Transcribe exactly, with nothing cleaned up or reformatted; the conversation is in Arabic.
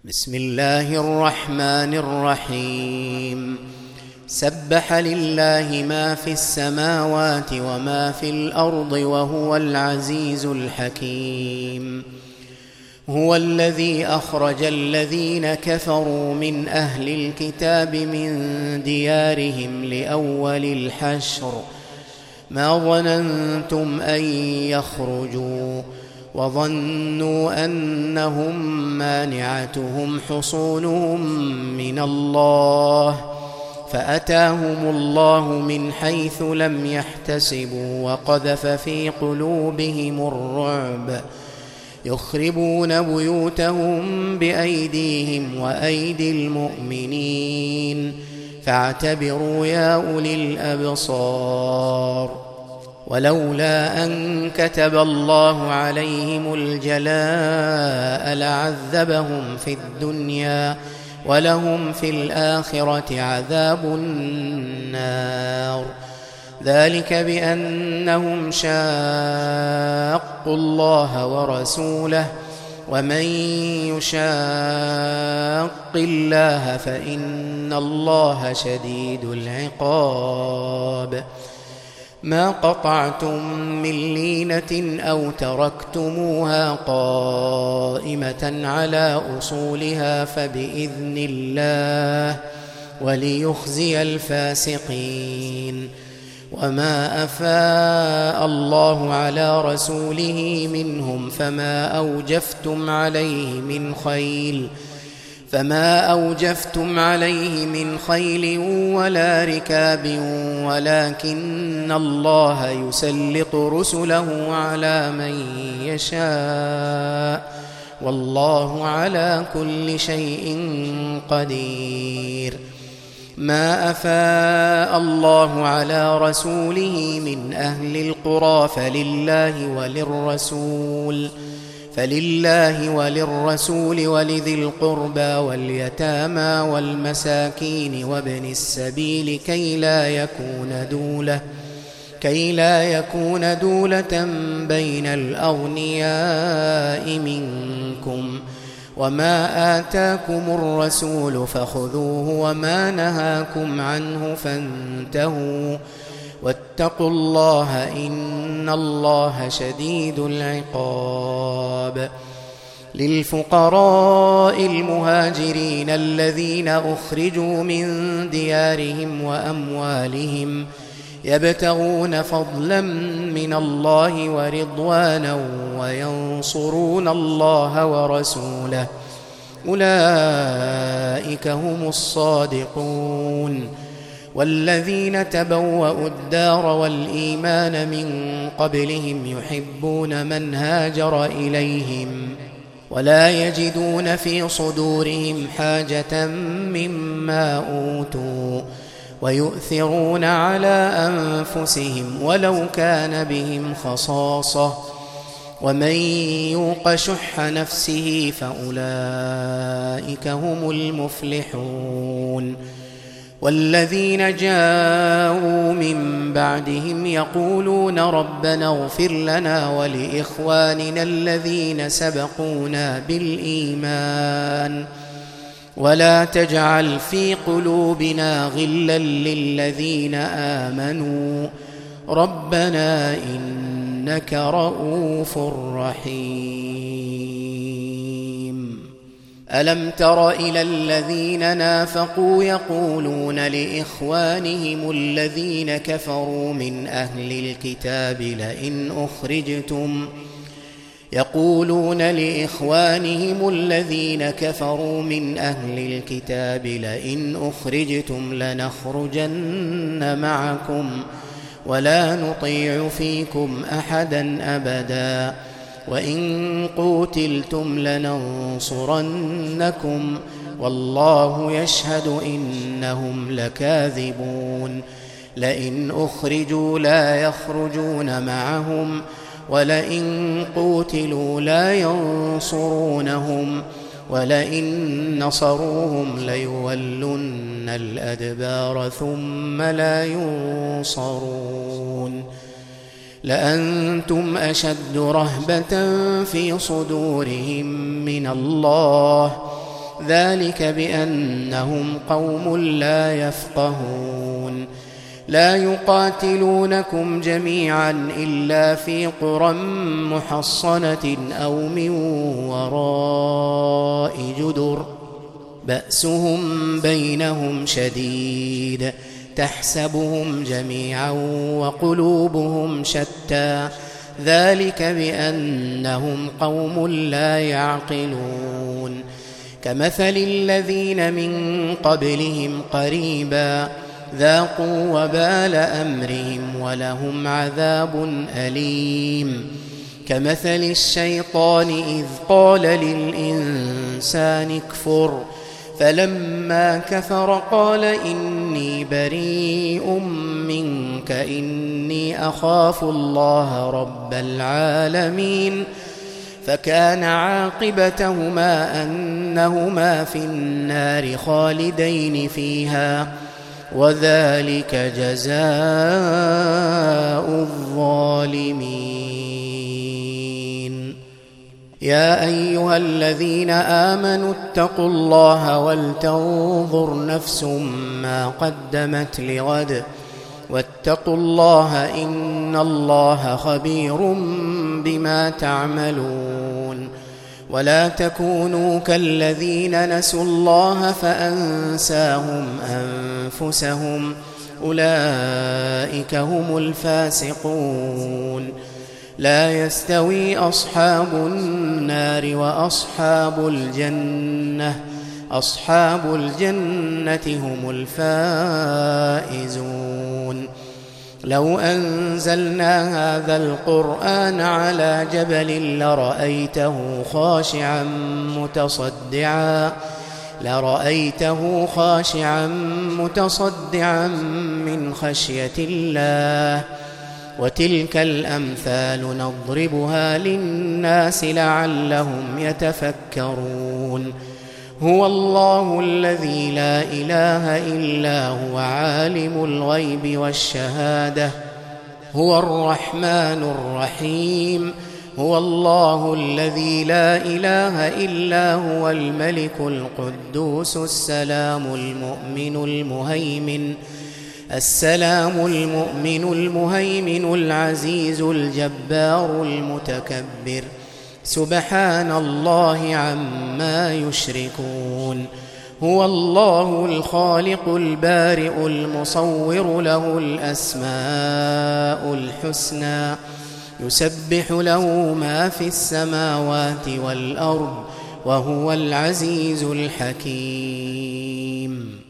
بسم الله الرحمن الرحيم. سبح لله ما في السماوات وما في الأرض وهو العزيز الحكيم. هو الذي أخرج الذين كفروا من أهل الكتاب من ديارهم لأول الحشر ما ظننتم أن يخرجوا وظنوا أنهم مانعتهم حصونهم من الله فأتاهم الله من حيث لم يحتسبوا وقذف في قلوبهم الرعب يخربون بيوتهم بأيديهم وأيدي المؤمنين فاعتبروا يا أولي الأبصار. ولولا أن كتب الله عليهم الجلاء لعذبهم في الدنيا ولهم في الآخرة عذاب النار. ذلك بأنهم شاقوا الله ورسوله ومن يشاق الله فإن الله شديد العقاب. ما قطعتم من لينة أو تركتموها قائمة على أصولها فبإذن الله وليخزي الفاسقين. وما أفاء الله على رسوله منهم فما أوجفتم عليه من خيل فما أوجفتم عليه من خيل ولا ركاب ولكن الله يسلط رسله على من يشاء والله على كل شيء قدير. ما أفاء الله على رسوله من أهل القرى فلله وللرسول فلله وللرسول ولذي القربى واليتامى والمساكين وابن السبيل كي لا يكون دولة كي لا يكون دولة بين الأغنياء منكم. وما آتاكم الرسول فخذوه وما نهاكم عنه فانتهوا واتقوا الله إن الله شديد العقاب. للفقراء المهاجرين الذين أخرجوا من ديارهم وأموالهم يبتغون فضلا من الله ورضوانا وينصرون الله ورسوله أولئك هم الصادقون. والذين تبوأوا الدار والإيمان من قبلهم يحبون من هاجر إليهم ولا يجدون في صدورهم حاجة مما أوتوا ويؤثرون على أنفسهم ولو كان بهم خصاصة ومن يوق شح نفسه فأولئك هم المفلحون. والذين جاءوا من بعدهم يقولون ربنا اغفر لنا ولإخواننا الذين سبقونا بالإيمان ولا تجعل في قلوبنا غلا للذين آمنوا ربنا إنك رؤوف رحيم. ألم تر إلى الذين نافقوا يقولون لإخوانهم الذين كفروا من أهل الكتاب لئن أخرجتم يقولون لإخوانهم الذين كفروا من أهل الكتاب لئن أخرجتم لنخرجن معكم ولا نطيع فيكم أحدا أبدا وإن قوتلتم لننصرنكم والله يشهد إنهم لكاذبون. لئن أخرجوا لا يخرجون معهم ولئن قوتلوا لا ينصرونهم ولئن نصروهم ليولن الأدبار ثم لا ينصرون. لأنتم أشد رهبة في صدورهم من الله ذلك بأنهم قوم لا يفقهون لا يقاتلونكم جميعا إلا في قرى محصنة أو من وراء جدر بأسهم بينهم شديد تحسبهم جميعا وقلوبهم شتى ذلك بأنهم قوم لا يعقلون كمثل الذين من قبلهم قريبا ذاقوا وبال أمرهم ولهم عذاب أليم كمثل الشيطان إذ قال للإنسان اكفر فلما كفر قال إني بريء منك إني أخاف الله رب العالمين فكان عاقبتهما أنهما في النار خالدين فيها وذلك جزاء الظالمين يا أيها الذين آمنوا اتقوا الله ولتنظر نفس ما قدمت لغد واتقوا الله إن الله خبير بما تعملون ولا تكونوا كالذين نسوا الله فأنساهم أنفسهم أولئك هم الفاسقون لا يستوي أصحاب النار وأصحاب الجنة أصحاب الجنة هم الفائزون لو أنزلنا هذا القرآن على جبل لرأيته خاشعا متصدعا لرأيته خاشعا متصدعا من خشية الله وتلك الأمثال نضربها للناس لعلهم يتفكرون هو الله الذي لا إله إلا هو عالم الغيب والشهادة هو الرحمن الرحيم هو الله الذي لا إله إلا هو الملك القدوس السلام المؤمن المهيمن السلام المؤمن المهيمن العزيز الجبار المتكبر سبحان الله عما يشركون هو الله الخالق البارئ المصور له الأسماء الحسنى يسبح له ما في السماوات والأرض وهو العزيز الحكيم